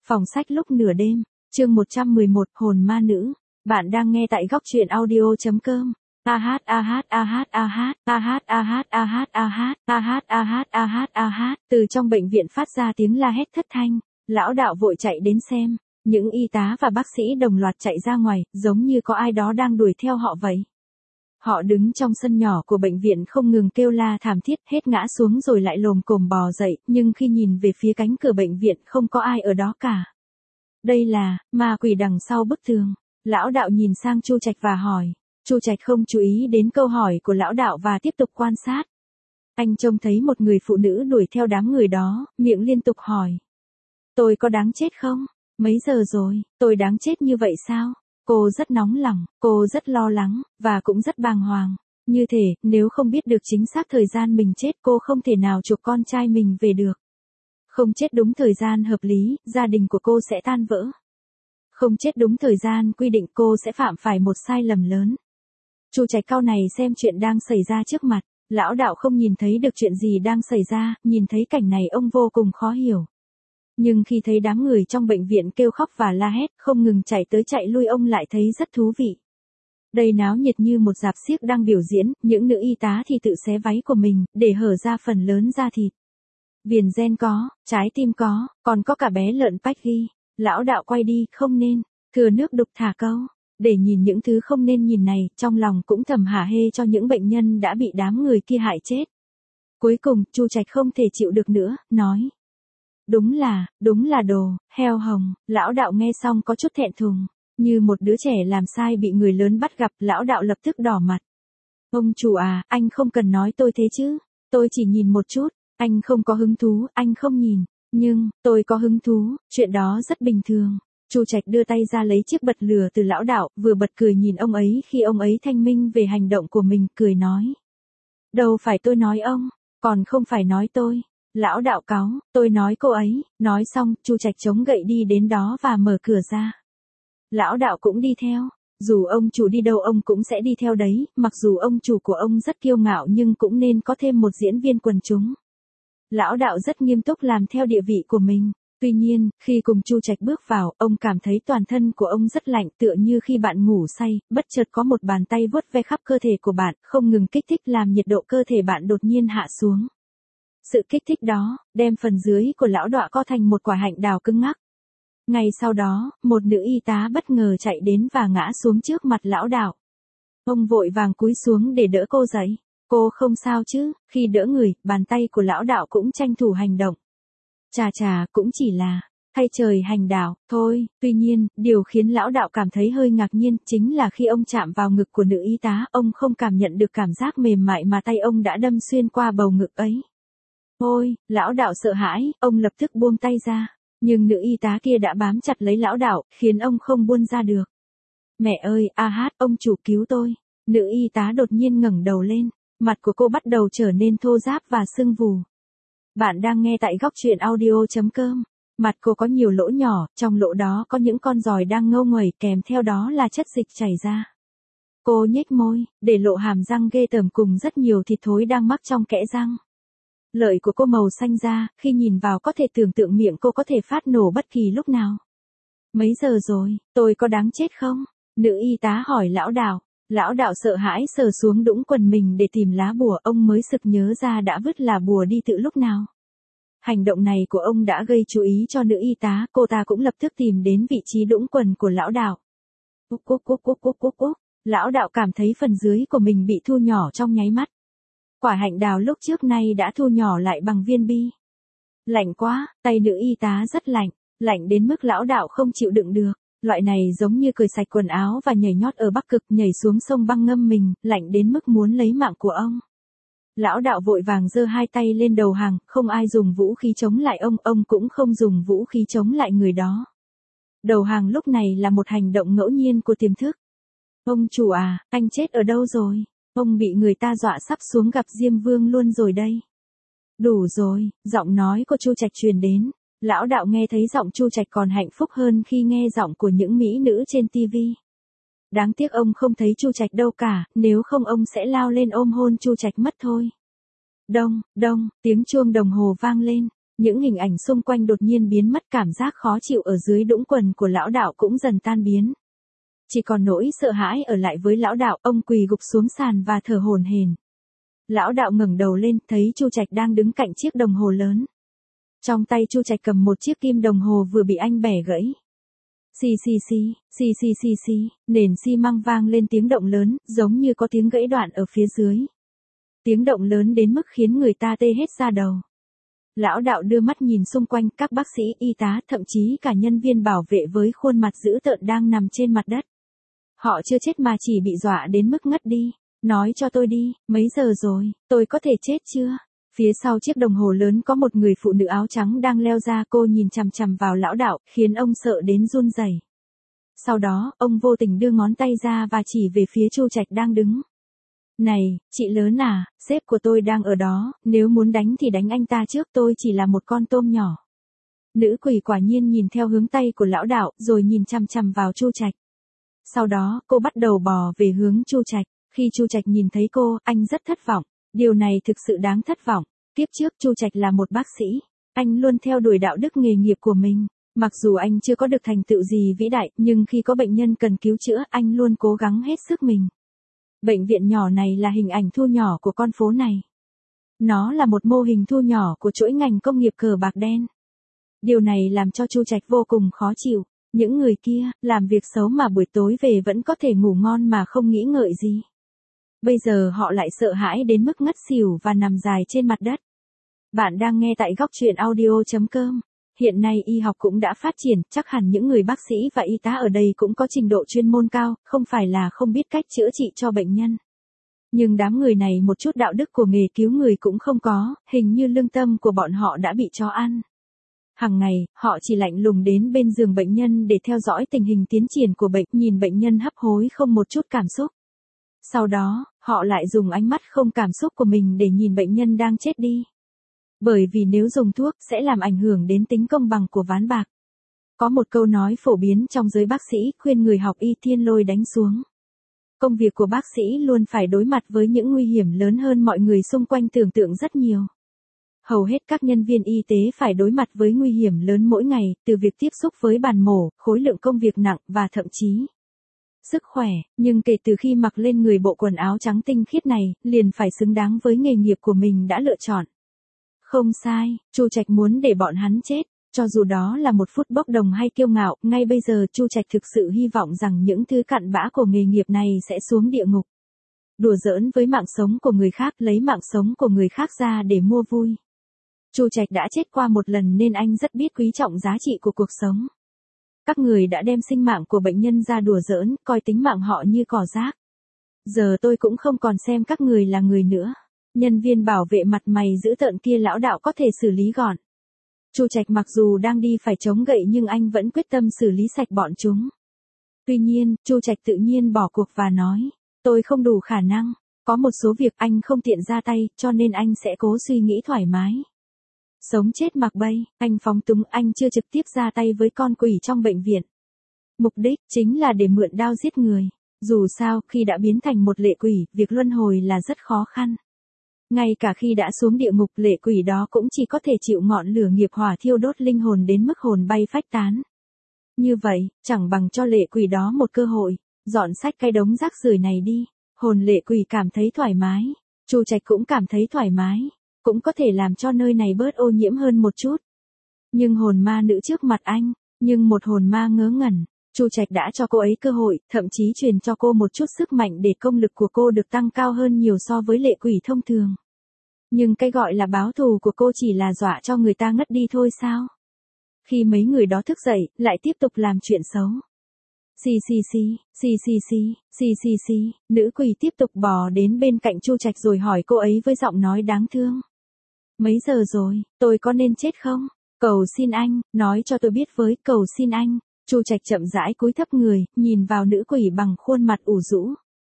Phòng sách lúc nửa đêm, chương 111, hồn ma nữ. Bạn đang nghe tại góc truyện audio.com. Từ trong bệnh viện phát ra tiếng la hét thất thanh, lão đạo vội chạy đến xem, những y tá và bác sĩ đồng loạt chạy ra ngoài, giống như có ai đó đang đuổi theo họ vậy. Họ đứng trong sân nhỏ của bệnh viện không ngừng kêu la thảm thiết, hết ngã xuống rồi lại lồm cồm bò dậy, nhưng khi nhìn về phía cánh cửa bệnh viện không có ai ở đó cả. Đây là ma quỷ đằng sau bức tường. Lão đạo nhìn sang Chu Trạch và hỏi. Chu Trạch không chú ý đến câu hỏi của lão đạo và tiếp tục quan sát. Anh trông thấy một người phụ nữ đuổi theo đám người đó, miệng liên tục hỏi. Tôi có đáng chết không? Mấy giờ rồi, tôi đáng chết như vậy sao? Cô rất nóng lòng, cô rất lo lắng, và cũng rất bàng hoàng. Như thể, nếu không biết được chính xác thời gian mình chết cô không thể nào chuộc con trai mình về được. Không chết đúng thời gian hợp lý, gia đình của cô sẽ tan vỡ. Không chết đúng thời gian quy định cô sẽ phạm phải một sai lầm lớn. Chu Trạch cau này xem chuyện đang xảy ra trước mặt. Lão đạo không nhìn thấy được chuyện gì đang xảy ra, nhìn thấy cảnh này ông vô cùng khó hiểu. Nhưng khi thấy đám người trong bệnh viện kêu khóc và la hét, không ngừng chạy tới chạy lui ông lại thấy rất thú vị. Đây náo nhiệt như một rạp xiếc đang biểu diễn, những nữ y tá thì tự xé váy của mình, để hở ra phần lớn da thịt. Viền ren có, trái tim có, còn có cả bé lợn Peggy. Lão đạo quay đi, không nên, thừa nước đục thả câu. Để nhìn những thứ không nên nhìn này, trong lòng cũng thầm hả hê cho những bệnh nhân đã bị đám người kia hại chết. Cuối cùng, Chu Trạch không thể chịu được nữa, nói. Đúng là đồ, heo hồng. Lão đạo nghe xong có chút thẹn thùng. Như một đứa trẻ làm sai bị người lớn bắt gặp, lão đạo lập tức đỏ mặt. Ông chủ à, anh không cần nói tôi thế chứ. Tôi chỉ nhìn một chút, anh không có hứng thú, anh không nhìn. Nhưng, tôi có hứng thú, chuyện đó rất bình thường. Chu Trạch đưa tay ra lấy chiếc bật lửa từ lão đạo, vừa bật cười nhìn ông ấy khi ông ấy thanh minh về hành động của mình, cười nói. Đâu phải tôi nói ông, còn không phải nói tôi. Lão đạo cáu, tôi nói cô ấy. Nói xong, Chu Trạch chống gậy đi đến đó và mở cửa ra. Lão đạo cũng đi theo. Dù ông chủ đi đâu ông cũng sẽ đi theo đấy, mặc dù ông chủ của ông rất kiêu ngạo nhưng cũng nên có thêm một diễn viên quần chúng. Lão đạo rất nghiêm túc làm theo địa vị của mình. Tuy nhiên, khi cùng Chu Trạch bước vào, ông cảm thấy toàn thân của ông rất lạnh, tựa như khi bạn ngủ say, bất chợt có một bàn tay vuốt ve khắp cơ thể của bạn, không ngừng kích thích làm nhiệt độ cơ thể bạn đột nhiên hạ xuống. Sự kích thích đó, đem phần dưới của lão đạo co thành một quả hạnh đào cứng ngắc. Ngay sau đó, một nữ y tá bất ngờ chạy đến và ngã xuống trước mặt lão đạo. Ông vội vàng cúi xuống để đỡ cô dậy. Cô không sao chứ? Khi đỡ người, bàn tay của lão đạo cũng tranh thủ hành động. Chà, cũng chỉ là thay trời hành đạo thôi. Tuy nhiên, điều khiến lão đạo cảm thấy hơi ngạc nhiên chính là khi ông chạm vào ngực của nữ y tá, ông không cảm nhận được cảm giác mềm mại mà tay ông đã đâm xuyên qua bầu ngực ấy. Ôi, lão đạo sợ hãi, ông lập tức buông tay ra. Nhưng nữ y tá kia đã bám chặt lấy lão đạo, khiến ông không buông ra được. Mẹ ơi, ông chủ cứu tôi. Nữ y tá đột nhiên ngẩng đầu lên, mặt của cô bắt đầu trở nên thô ráp và sưng vù. Bạn đang nghe tại góc truyện audio.com. Mặt cô có nhiều lỗ nhỏ, trong lỗ đó có những con giòi đang ngâu nguẩy, kèm theo đó là chất dịch chảy ra. Cô nhếch môi, để lộ hàm răng ghê tởm cùng rất nhiều thịt thối đang mắc trong kẽ răng. Lợi của cô màu xanh da, khi nhìn vào có thể tưởng tượng miệng cô có thể phát nổ bất kỳ lúc nào. Mấy giờ rồi, tôi có đáng chết không? Nữ y tá hỏi lão đạo. Lão đạo sợ hãi sờ xuống đũng quần mình để tìm lá bùa, ông mới sực nhớ ra đã vứt là bùa đi từ lúc nào. Hành động này của ông đã gây chú ý cho nữ y tá, cô ta cũng lập tức tìm đến vị trí đũng quần của lão đạo. Lão đạo cảm thấy phần dưới của mình bị thu nhỏ trong nháy mắt. Quả hạnh đào lúc trước nay đã thu nhỏ lại bằng viên bi. Lạnh quá, tay nữ y tá rất lạnh, lạnh đến mức lão đạo không chịu đựng được. Loại này giống như cởi sạch quần áo và nhảy nhót ở Bắc Cực, nhảy xuống sông băng ngâm mình, lạnh đến mức muốn lấy mạng của ông. Lão đạo vội vàng giơ hai tay lên đầu hàng, không ai dùng vũ khí chống lại ông cũng không dùng vũ khí chống lại người đó. Đầu hàng lúc này là một hành động ngẫu nhiên của tiềm thức. Ông chủ à, anh chết ở đâu rồi? Ông bị người ta dọa sắp xuống gặp Diêm Vương luôn rồi đây. Đủ rồi, giọng nói của Chu Trạch truyền đến. Lão đạo nghe thấy giọng Chu Trạch còn hạnh phúc hơn khi nghe giọng của những mỹ nữ trên TV. Đáng tiếc ông không thấy Chu Trạch đâu cả, nếu không ông sẽ lao lên ôm hôn Chu Trạch mất thôi. Đông, tiếng chuông đồng hồ vang lên. Những hình ảnh xung quanh đột nhiên biến mất, cảm giác khó chịu ở dưới đũng quần của lão đạo cũng dần tan biến. Chỉ còn nỗi sợ hãi ở lại với lão đạo, ông quỳ gục xuống sàn và thở hổn hển. Lão đạo ngẩng đầu lên, thấy Chu Trạch đang đứng cạnh chiếc đồng hồ lớn. Trong tay Chu Trạch cầm một chiếc kim đồng hồ vừa bị anh bẻ gãy. Xì xì xì, xì xì xì xì, nền xi măng vang lên tiếng động lớn, giống như có tiếng gãy đoạn ở phía dưới. Tiếng động lớn đến mức khiến người ta tê hết da đầu. Lão đạo đưa mắt nhìn xung quanh, các bác sĩ, y tá, thậm chí cả nhân viên bảo vệ với khuôn mặt dữ tợn đang nằm trên mặt đất. Họ chưa chết mà chỉ bị dọa đến mức ngất đi. Nói cho tôi đi, mấy giờ rồi, tôi có thể chết chưa? Phía sau chiếc đồng hồ lớn có một người phụ nữ áo trắng đang leo ra, cô nhìn chằm chằm vào lão đạo, khiến ông sợ đến run rẩy. Sau đó, ông vô tình đưa ngón tay ra và chỉ về phía Chu Trạch đang đứng. Này, chị lớn à, sếp của tôi đang ở đó, nếu muốn đánh thì đánh anh ta trước, tôi chỉ là một con tôm nhỏ. Nữ quỷ quả nhiên nhìn theo hướng tay của lão đạo, rồi nhìn chằm chằm vào Chu Trạch. Sau đó, cô bắt đầu bò về hướng Chu Trạch. Khi Chu Trạch nhìn thấy cô, anh rất thất vọng. Điều này thực sự đáng thất vọng. Kiếp trước Chu Trạch là một bác sĩ. Anh luôn theo đuổi đạo đức nghề nghiệp của mình. Mặc dù anh chưa có được thành tựu gì vĩ đại, nhưng khi có bệnh nhân cần cứu chữa, anh luôn cố gắng hết sức mình. Bệnh viện nhỏ này là hình ảnh thu nhỏ của con phố này. Nó là một mô hình thu nhỏ của chuỗi ngành công nghiệp cờ bạc đen. Điều này làm cho Chu Trạch vô cùng khó chịu. Những người kia, làm việc xấu mà buổi tối về vẫn có thể ngủ ngon mà không nghĩ ngợi gì. Bây giờ họ lại sợ hãi đến mức ngất xỉu và nằm dài trên mặt đất. Bạn đang nghe tại góc truyện audio.com. Hiện nay y học cũng đã phát triển, chắc hẳn những người bác sĩ và y tá ở đây cũng có trình độ chuyên môn cao, không phải là không biết cách chữa trị cho bệnh nhân. Nhưng đám người này một chút đạo đức của nghề cứu người cũng không có, hình như lương tâm của bọn họ đã bị chó ăn. Hàng ngày, họ chỉ lạnh lùng đến bên giường bệnh nhân để theo dõi tình hình tiến triển của bệnh, nhìn bệnh nhân hấp hối không một chút cảm xúc. Sau đó, họ lại dùng ánh mắt không cảm xúc của mình để nhìn bệnh nhân đang chết đi. Bởi vì nếu dùng thuốc sẽ làm ảnh hưởng đến tính công bằng của ván bạc. Có một câu nói phổ biến trong giới bác sĩ khuyên người học y thiên lôi đánh xuống. Công việc của bác sĩ luôn phải đối mặt với những nguy hiểm lớn hơn mọi người xung quanh tưởng tượng rất nhiều. Hầu hết các nhân viên y tế phải đối mặt với nguy hiểm lớn mỗi ngày, từ việc tiếp xúc với bàn mổ, khối lượng công việc nặng và thậm chí sức khỏe, nhưng kể từ khi mặc lên người bộ quần áo trắng tinh khiết này, liền phải xứng đáng với nghề nghiệp của mình đã lựa chọn. Không sai, Chu Trạch muốn để bọn hắn chết, cho dù đó là một phút bốc đồng hay kiêu ngạo, ngay bây giờ Chu Trạch thực sự hy vọng rằng những thứ cặn bã của nghề nghiệp này sẽ xuống địa ngục. Đùa giỡn với mạng sống của người khác, lấy mạng sống của người khác ra để mua vui. Chu Trạch đã chết qua một lần nên anh rất biết quý trọng giá trị của cuộc sống. Các người đã đem sinh mạng của bệnh nhân ra đùa giỡn, coi tính mạng họ như cỏ rác. Giờ tôi cũng không còn xem các người là người nữa. Nhân viên bảo vệ mặt mày dữ tợn kia lão đạo có thể xử lý gọn. Chu Trạch mặc dù đang đi phải chống gậy nhưng anh vẫn quyết tâm xử lý sạch bọn chúng. Tuy nhiên, Chu Trạch tự nhiên bỏ cuộc và nói, tôi không đủ khả năng, có một số việc anh không tiện ra tay, cho nên anh sẽ cố suy nghĩ thoải mái. Sống chết mặc bay, anh phóng túng, anh chưa trực tiếp ra tay với con quỷ trong bệnh viện. Mục đích chính là để mượn đao giết người. Dù sao, khi đã biến thành một lệ quỷ, việc luân hồi là rất khó khăn. Ngay cả khi đã xuống địa ngục, lệ quỷ đó cũng chỉ có thể chịu ngọn lửa nghiệp hỏa thiêu đốt linh hồn đến mức hồn bay phách tán. Như vậy, chẳng bằng cho lệ quỷ đó một cơ hội, dọn sạch cái đống rác rưởi này đi. Hồn lệ quỷ cảm thấy thoải mái, Chu Trạch cũng cảm thấy thoải mái, cũng có thể làm cho nơi này bớt ô nhiễm hơn một chút. Nhưng hồn ma nữ trước mặt anh, nhưng một hồn ma ngớ ngẩn, Chu Trạch đã cho cô ấy cơ hội, thậm chí truyền cho cô một chút sức mạnh để công lực của cô được tăng cao hơn nhiều so với lệ quỷ thông thường. Nhưng cái gọi là báo thù của cô chỉ là dọa cho người ta ngất đi thôi sao? Khi mấy người đó thức dậy, lại tiếp tục làm chuyện xấu. Xì xì xì, xì xì xì, xì xì xì, nữ quỷ tiếp tục bò đến bên cạnh Chu Trạch rồi hỏi cô ấy với giọng nói đáng thương. Mấy giờ rồi, tôi có nên chết không? Cầu xin anh, nói cho tôi biết với, cầu xin anh. Chu Trạch chậm rãi cúi thấp người, nhìn vào nữ quỷ bằng khuôn mặt ủ rũ.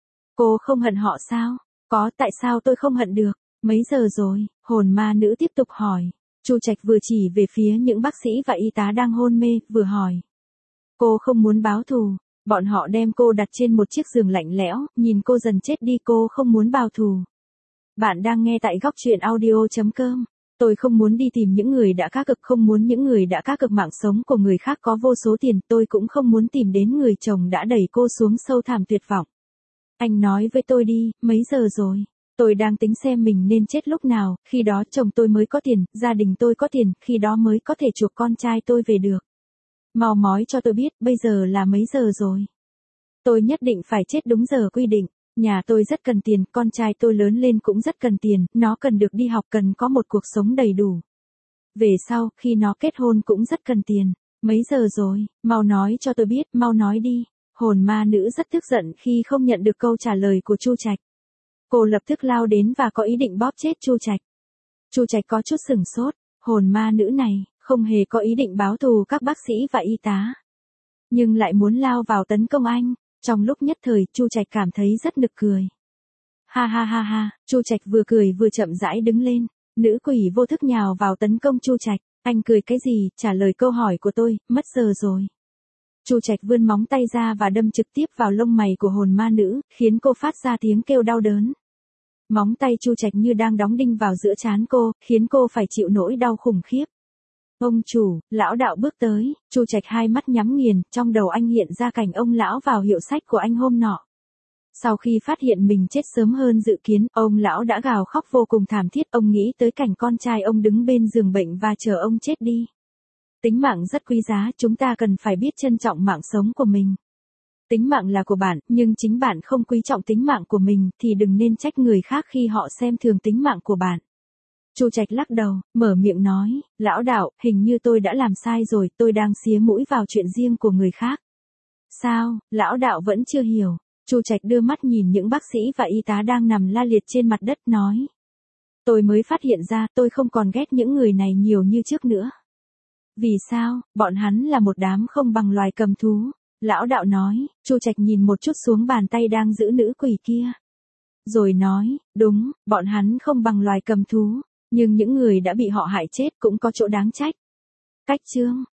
Cô không hận họ sao? Có, tại sao tôi không hận được? Mấy giờ rồi? Hồn ma nữ tiếp tục hỏi. Chu Trạch vừa chỉ về phía những bác sĩ và y tá đang hôn mê, vừa hỏi. Cô không muốn báo thù, bọn họ đem cô đặt trên một chiếc giường lạnh lẽo, nhìn cô dần chết đi, cô không muốn báo thù. Bạn đang nghe tại góc truyện audio.com. Tôi không muốn đi tìm những người đã cá cược, không muốn những người đã cá cược mạng sống của người khác có vô số tiền, tôi cũng không muốn tìm đến người chồng đã đẩy cô xuống sâu thẳm tuyệt vọng. Anh nói với tôi đi, mấy giờ rồi? Tôi đang tính xem mình nên chết lúc nào, khi đó chồng tôi mới có tiền, gia đình tôi có tiền, khi đó mới có thể chuộc con trai tôi về được. Mau nói cho tôi biết, bây giờ là mấy giờ rồi? Tôi nhất định phải chết đúng giờ quy định. Nhà tôi rất cần tiền, con trai tôi lớn lên cũng rất cần tiền, nó cần được đi học, cần có một cuộc sống đầy đủ. Về sau, khi nó kết hôn cũng rất cần tiền. Mấy giờ rồi? Mau nói cho tôi biết, mau nói đi. Hồn ma nữ rất tức giận khi không nhận được câu trả lời của Chu Trạch. Cô lập tức lao đến và có ý định bóp chết Chu Trạch. Chu Trạch có chút sửng sốt, hồn ma nữ này không hề có ý định báo thù các bác sĩ và y tá, nhưng lại muốn lao vào tấn công anh. Trong lúc nhất thời, Chu Trạch cảm thấy rất nực cười. Ha ha ha ha, Chu Trạch vừa cười vừa chậm rãi đứng lên. Nữ quỷ vô thức nhào vào tấn công Chu Trạch. Anh cười cái gì? Trả lời câu hỏi của tôi, mất giờ rồi. Chu Trạch vươn móng tay ra và đâm trực tiếp vào lông mày của hồn ma nữ, khiến cô phát ra tiếng kêu đau đớn. Móng tay Chu Trạch như đang đóng đinh vào giữa trán cô, khiến cô phải chịu nỗi đau khủng khiếp. Ông chủ, lão đạo bước tới, Chu Trạch hai mắt nhắm nghiền, trong đầu anh hiện ra cảnh ông lão vào hiệu sách của anh hôm nọ. Sau khi phát hiện mình chết sớm hơn dự kiến, ông lão đã gào khóc vô cùng thảm thiết, ông nghĩ tới cảnh con trai ông đứng bên giường bệnh và chờ ông chết đi. Tính mạng rất quý giá, chúng ta cần phải biết trân trọng mạng sống của mình. Tính mạng là của bạn, nhưng chính bạn không quý trọng tính mạng của mình, thì đừng nên trách người khác khi họ xem thường tính mạng của bạn. Chu Trạch lắc đầu, mở miệng nói, lão đạo, hình như tôi đã làm sai rồi, tôi đang xía mũi vào chuyện riêng của người khác. Sao, lão đạo vẫn chưa hiểu. Chu Trạch đưa mắt nhìn những bác sĩ và y tá đang nằm la liệt trên mặt đất nói. Tôi mới phát hiện ra tôi không còn ghét những người này nhiều như trước nữa. Vì sao? Bọn hắn là một đám không bằng loài cầm thú. Lão đạo nói, Chu Trạch nhìn một chút xuống bàn tay đang giữ nữ quỷ kia. Rồi nói, đúng, bọn hắn không bằng loài cầm thú, nhưng những người đã bị họ hại chết cũng có chỗ đáng trách. Cách chương